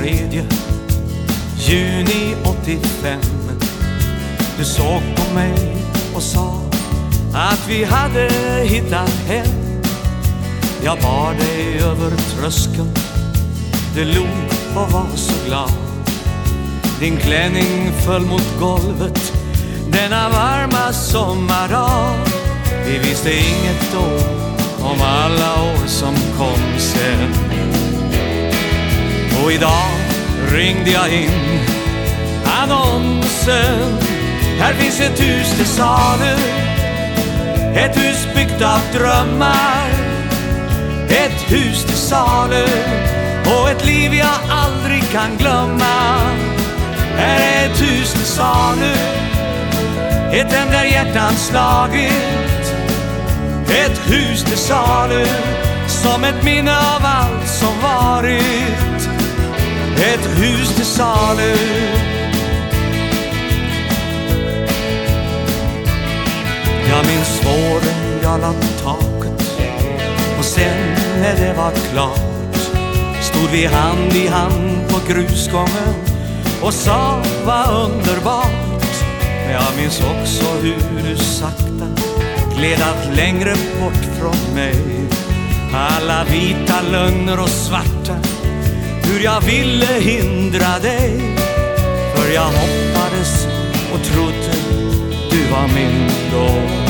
23 juni 85. Du såg på mig och sa att vi hade hittat hem. Jag bar dig över tröskeln, du log och var så glad. Din klänning föll mot golvet denna varma sommardag. Vi visste inget då om alla år som kom sen. Och idag ringde jag in annonsen. Här finns ett hus till salu, ett hus byggt av drömmar. Ett hus till salu och ett liv jag aldrig kan glömma. Här är ett hus till salu, ett hem där hjärtan slagit. Ett hus till salu, som ett minne av allt som varit. Ett hus till salu. Jag minns våren, jag la taket, och sen när det var klart stod vi hand i hand på grusgången och sa vad underbart. Men jag minns också hur du sakta gled allt längre bort från mig. Alla vita lögner och svarta, hur jag ville hindra dig. För jag hoppades och trodde du var min då.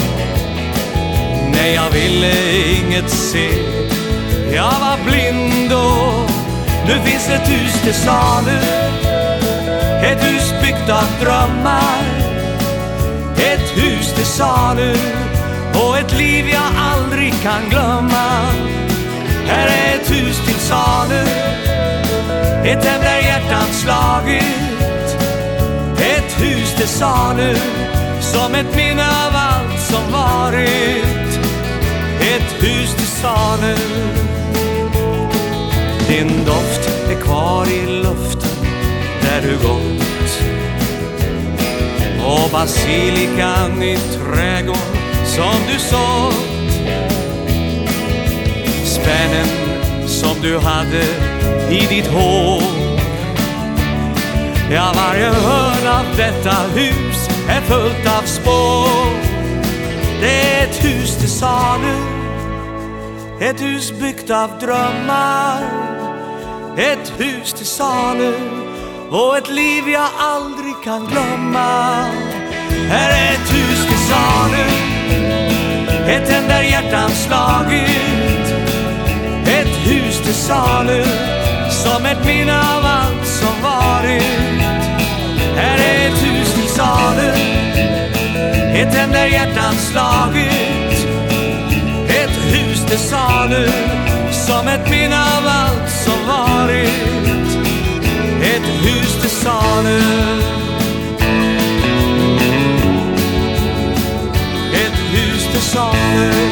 Nej, jag ville inget se, jag var blind då. Nu finns ett hus till salu, ett hus byggt av drömmar. Ett hus till salu och ett liv jag aldrig kan glömma. Här är ett hus till salu, ett hem där hjärtan slagit. Ett hus till salu, som ett minne av allt som varit. Ett hus till salu. Din doft är kvar i luften där du gått, och basilikan i trädgården som du sått. Spännen som du hade i ditt hår. Ja, varje hörn av detta hus är fullt av spår. Det är ett hus till salu, ett hus byggt av drömmar. Ett hus till salu och ett liv jag aldrig kan glömma. Här är ett hus till salu, ett hem där hjärtan slagit. Ett hus till salu, som ett minne av allt som varit. Här är ett hus till salu, ett hem där hjärtan slagit. Ett hus till salu, som ett minne av allt som varit. Ett hus till salu. Ett hus till salu.